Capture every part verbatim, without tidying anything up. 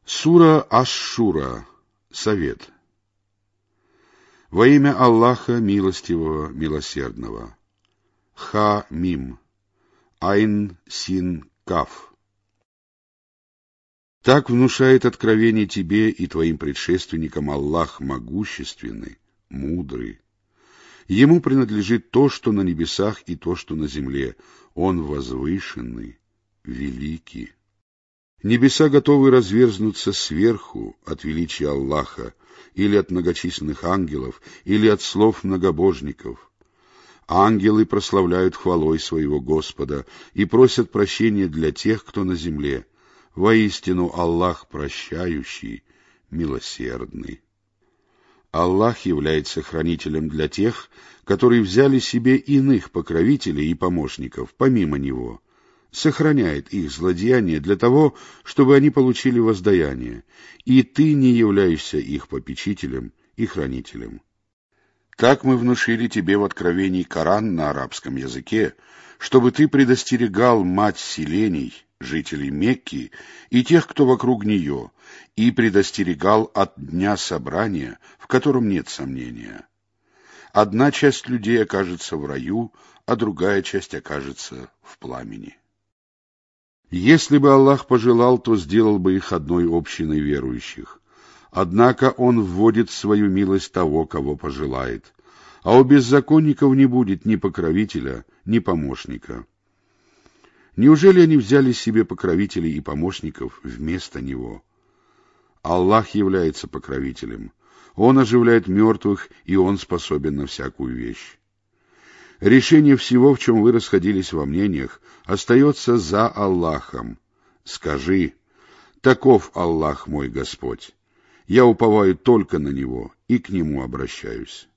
Сура Аш-Шура. Совет. Во имя Аллаха Милостивого, Милосердного. Ха-Мим. Айн-Син-Каф. Так внушает откровение тебе и твоим предшественникам Аллах Могущественный, Мудрый. Ему принадлежит то, что на небесах, и то, что на земле. Он возвышенный, великий. Небеса готовы разверзнуться сверху от величия Аллаха, или от многочисленных ангелов, или от слов многобожников. Ангелы прославляют хвалой своего Господа и просят прощения для тех, кто на земле. Воистину Аллах прощающий, милосердный. Аллах является хранителем для тех, которые взяли себе иных покровителей и помощников, помимо Него. Сохраняет их злодеяния для того, чтобы они получили воздаяние, и ты не являешься их попечителем и хранителем. Так мы внушили тебе в откровении Коран на арабском языке, чтобы ты предостерегал мать селений, жителей Мекки и тех, кто вокруг нее, и предостерегал от дня собрания, в котором нет сомнения. Одна часть людей окажется в раю, а другая часть окажется в пламени. Если бы Аллах пожелал, то сделал бы их одной общиной верующих. Однако Он вводит в свою милость того, кого пожелает, а у беззаконников не будет ни покровителя, ни помощника. Неужели они взяли себе покровителей и помощников вместо Него? Аллах является покровителем. Он оживляет мертвых, и Он способен на всякую вещь. Решение всего, в чем вы расходились во мнениях, остается за Аллахом. Скажи: таков Аллах мой Господь. Я уповаю только на Него и к Нему обращаюсь.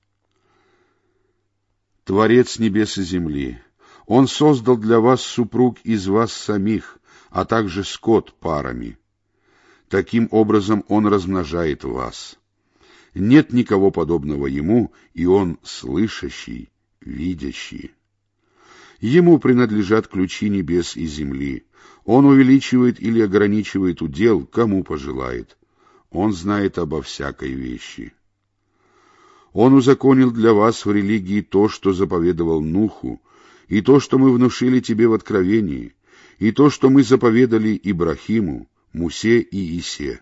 Творец небес и земли, Он создал для вас супруг из вас самих, а также скот парами. Таким образом Он размножает вас. Нет никого подобного Ему, и Он слышащий, видящий. Ему принадлежат ключи небес и земли. Он увеличивает или ограничивает удел, кому пожелает. Он знает обо всякой вещи. Он узаконил для вас в религии то, что заповедовал Нуху, и то, что мы внушили тебе в откровении, и то, что мы заповедали Ибрахиму, Мусе и Исе.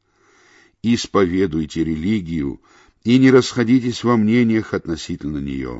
Исповедуйте религию и не расходитесь во мнениях относительно нее.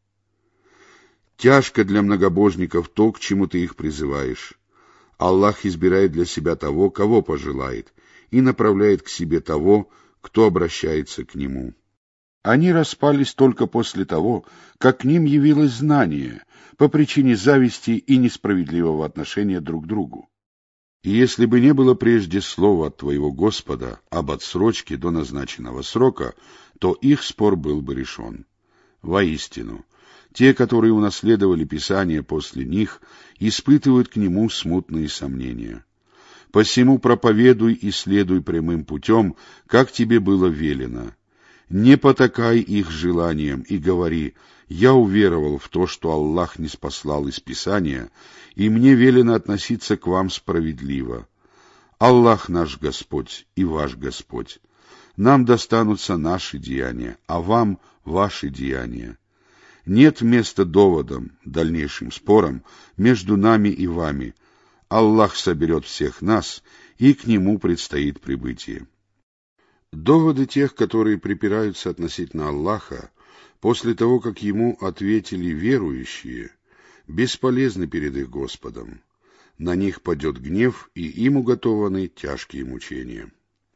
Тяжко для многобожников то, к чему ты их призываешь. Аллах избирает для себя того, кого пожелает, и направляет к себе того, кто обращается к Нему. Они распались только после того, как к ним явилось знание, по причине зависти и несправедливого отношения друг к другу. И если бы не было прежде слова от твоего Господа об отсрочке до назначенного срока, то их спор был бы решен. Воистину, те, которые унаследовали Писание после них, испытывают к нему смутные сомнения. Посему проповедуй и следуй прямым путем, как тебе было велено. Не потакай их желаниям и говори: «Я уверовал в то, что Аллах ниспослал из Писания, и мне велено относиться к вам справедливо. Аллах наш Господь и ваш Господь. Нам достанутся наши деяния, а вам ваши деяния. Нет места доводам, дальнейшим спорам между нами и вами. Аллах соберет всех нас, и к Нему предстоит прибытие». Доводы тех, которые припираются относительно Аллаха, после того, как Ему ответили верующие, бесполезны перед их Господом. На них падет гнев, и им уготованы тяжкие мучения.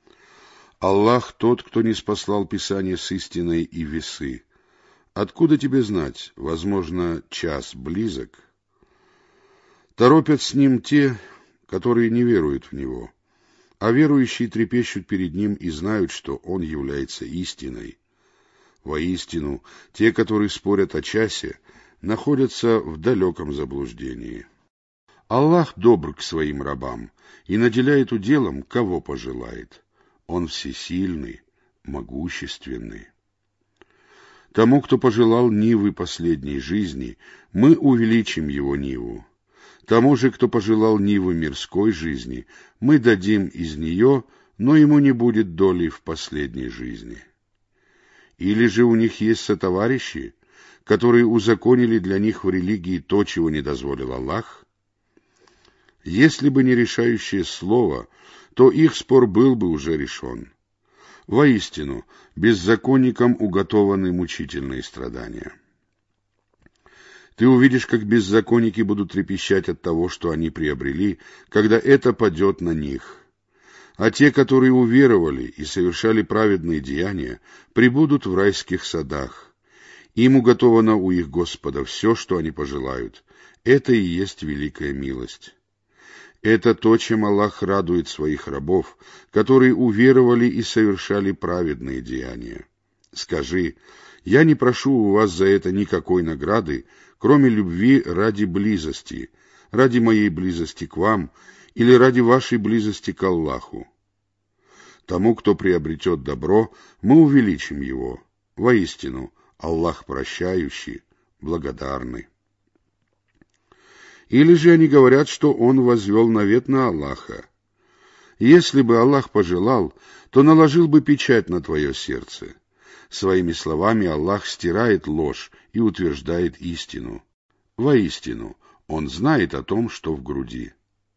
Аллах тот, кто ниспослал Писание с истиной и весы. Откуда тебе знать? Возможно, час близок. Торопят с ним те, которые не веруют в него, а верующие трепещут перед ним и знают, что он является истиной. Воистину, те, которые спорят о часе, находятся в далеком заблуждении. Аллах добр к своим рабам и наделяет уделом, кого пожелает. Он всесильный, могущественный. Тому, кто пожелал нивы последней жизни, мы увеличим его ниву. Тому же, кто пожелал нивы мирской жизни, мы дадим из нее, но ему не будет доли в последней жизни. Или же у них есть сотоварищи, которые узаконили для них в религии то, чего не дозволил Аллах? Если бы не решающее слово, то их спор был бы уже решен. Воистину, беззаконникам уготованы мучительные страдания. Ты увидишь, как беззаконники будут трепещать от того, что они приобрели, когда это падет на них. А те, которые уверовали и совершали праведные деяния, пребудут в райских садах. Им уготовано у их Господа все, что они пожелают. Это и есть великая милость. Это то, чем Аллах радует своих рабов, которые уверовали и совершали праведные деяния. Скажи: я не прошу у вас за это никакой награды, кроме любви ради близости, ради моей близости к вам или ради вашей близости к Аллаху. Тому, кто приобретет добро, мы увеличим его. Воистину, Аллах прощающий, благодарный. Или же они говорят, что он возвел навет на Аллаха. Если бы Аллах пожелал, то наложил бы печать на твое сердце. Своими словами Аллах стирает ложь и утверждает истину. Воистину, Он знает о том, что в груди.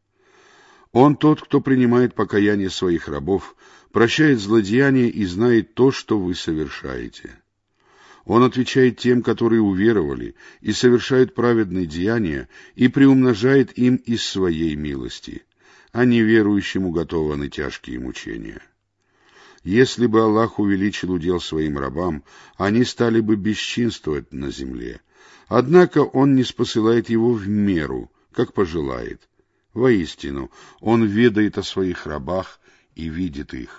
Он тот, кто принимает покаяние своих рабов, прощает злодеяния и знает то, что вы совершаете. Он отвечает тем, которые уверовали и совершают праведные деяния, и приумножает им из своей милости, а неверующим уготованы тяжкие мучения. Если бы Аллах увеличил удел своим рабам, они стали бы бесчинствовать на земле. Однако Он ниспосылает его в меру, как пожелает. Воистину, Он ведает о своих рабах и видит их.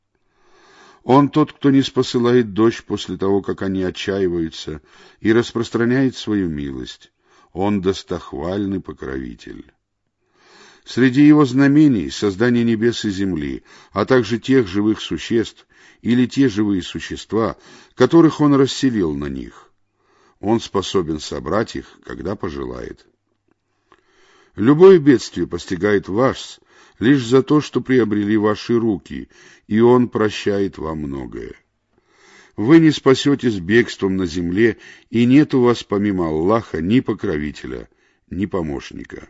Он тот, кто ниспосылает дождь после того, как они отчаиваются, и распространяет свою милость. Он достохвальный покровитель. Среди его знамений создание небес и земли, а также тех живых существ или те живые существа, которых он расселил на них. Он способен собрать их, когда пожелает. Любое бедствие постигает вас лишь за то, что приобрели ваши руки, и Он прощает вам многое. Вы не спасетесь бегством на земле, и нет у вас помимо Аллаха ни покровителя, ни помощника.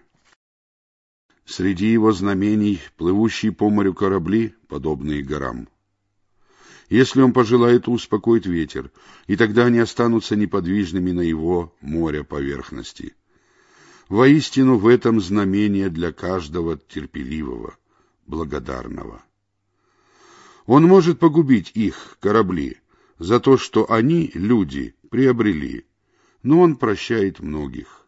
Среди его знамений плывущие по морю корабли, подобные горам. Если он пожелает, то успокоит ветер, и тогда они останутся неподвижными на его море поверхности. Воистину в этом знамение для каждого терпеливого, благодарного. Он может погубить их, корабли, за то, что они, люди, приобрели, но он прощает многих.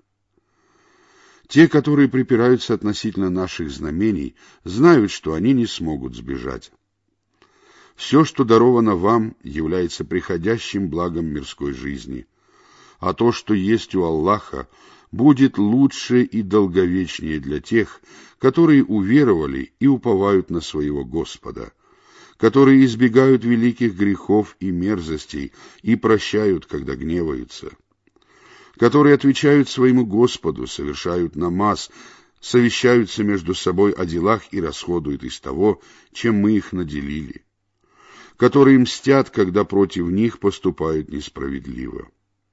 Те, которые припираются относительно наших знамений, знают, что они не смогут сбежать. Все, что даровано вам, является приходящим благом мирской жизни, а то, что есть у Аллаха, будет лучше и долговечнее для тех, которые уверовали и уповают на своего Господа, которые избегают великих грехов и мерзостей и прощают, когда гневаются, которые отвечают своему Господу, совершают намаз, совещаются между собой о делах и расходуют из того, чем мы их наделили, которые мстят, когда против них поступают несправедливо.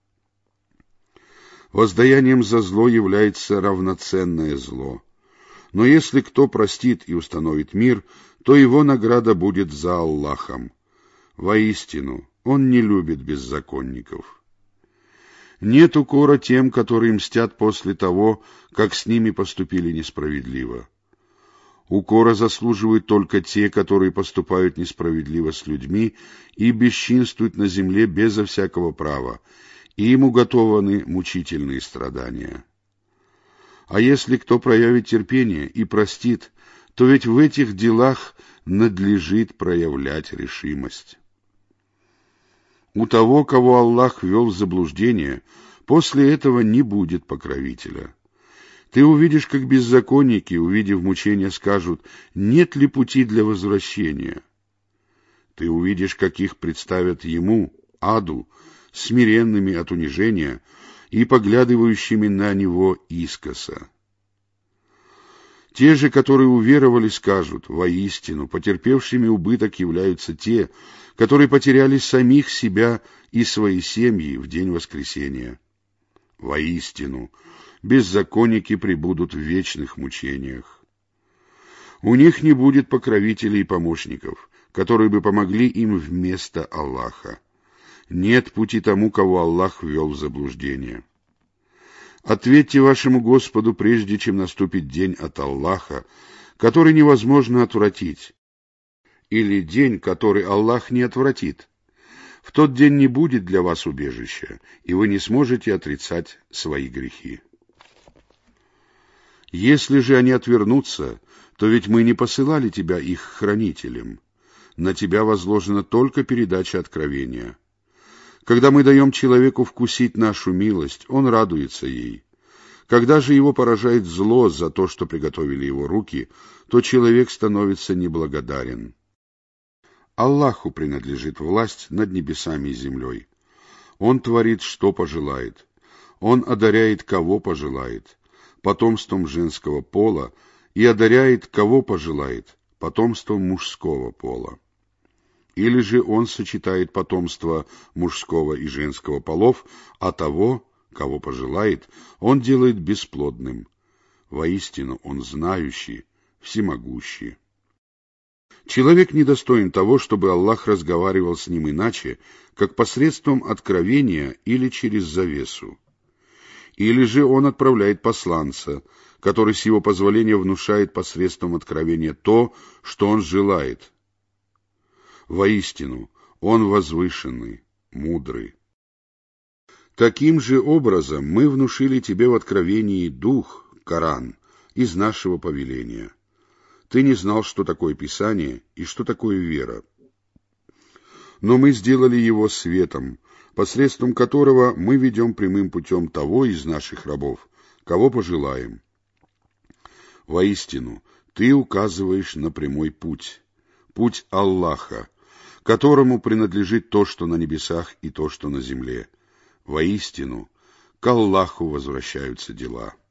Воздаянием за зло является равноценное зло. Но если кто простит и установит мир, то его награда будет за Аллахом. Воистину, Он не любит беззаконников. Нет укора тем, которые мстят после того, как с ними поступили несправедливо. Укора заслуживают только те, которые поступают несправедливо с людьми и бесчинствуют на земле безо всякого права, и им уготованы мучительные страдания. А если кто проявит терпение и простит, то ведь в этих делах надлежит проявлять решимость. У того, кого Аллах ввел в заблуждение, после этого не будет покровителя. Ты увидишь, как беззаконники, увидев мучения, скажут: «Нет ли пути для возвращения?» Ты увидишь, как их представят ему, аду, смиренными от унижения и поглядывающими на него искоса. Те же, которые уверовали, скажут: воистину, потерпевшими убыток являются те, которые потеряли самих себя и свои семьи в день воскресения. Воистину, беззаконники пребудут в вечных мучениях. У них не будет покровителей и помощников, которые бы помогли им вместо Аллаха. Нет пути тому, кого Аллах ввел в заблуждение. Ответьте вашему Господу, прежде чем наступит день от Аллаха, который невозможно отвратить, или день, который Аллах не отвратит. В тот день не будет для вас убежища, и вы не сможете отрицать свои грехи. Если же они отвернутся, то ведь мы не посылали тебя их хранителем. На тебя возложена только передача откровения. Когда мы даем человеку вкусить нашу милость, он радуется ей. Когда же его поражает зло за то, что приготовили его руки, то человек становится неблагодарен. Аллаху принадлежит власть над небесами и землей. Он творит, что пожелает. Он одаряет, кого пожелает, потомством женского пола, и одаряет, кого пожелает, потомством мужского пола. Или же он сочетает потомство мужского и женского полов, а того, кого пожелает, он делает бесплодным. Воистину, он знающий, всемогущий. Человек недостоин того, чтобы Аллах разговаривал с ним иначе, как посредством откровения или через завесу. Или же он отправляет посланца, который с его позволения внушает посредством откровения то, что он желает. Воистину, он возвышенный, мудрый. Таким же образом мы внушили тебе в откровении дух, Коран, из нашего повеления. Ты не знал, что такое Писание и что такое вера. Но мы сделали его светом, посредством которого мы ведем прямым путем того из наших рабов, кого пожелаем. Воистину, ты указываешь на прямой путь, путь Аллаха, которому принадлежит то, что на небесах, и то, что на земле. Воистину, к Аллаху возвращаются дела.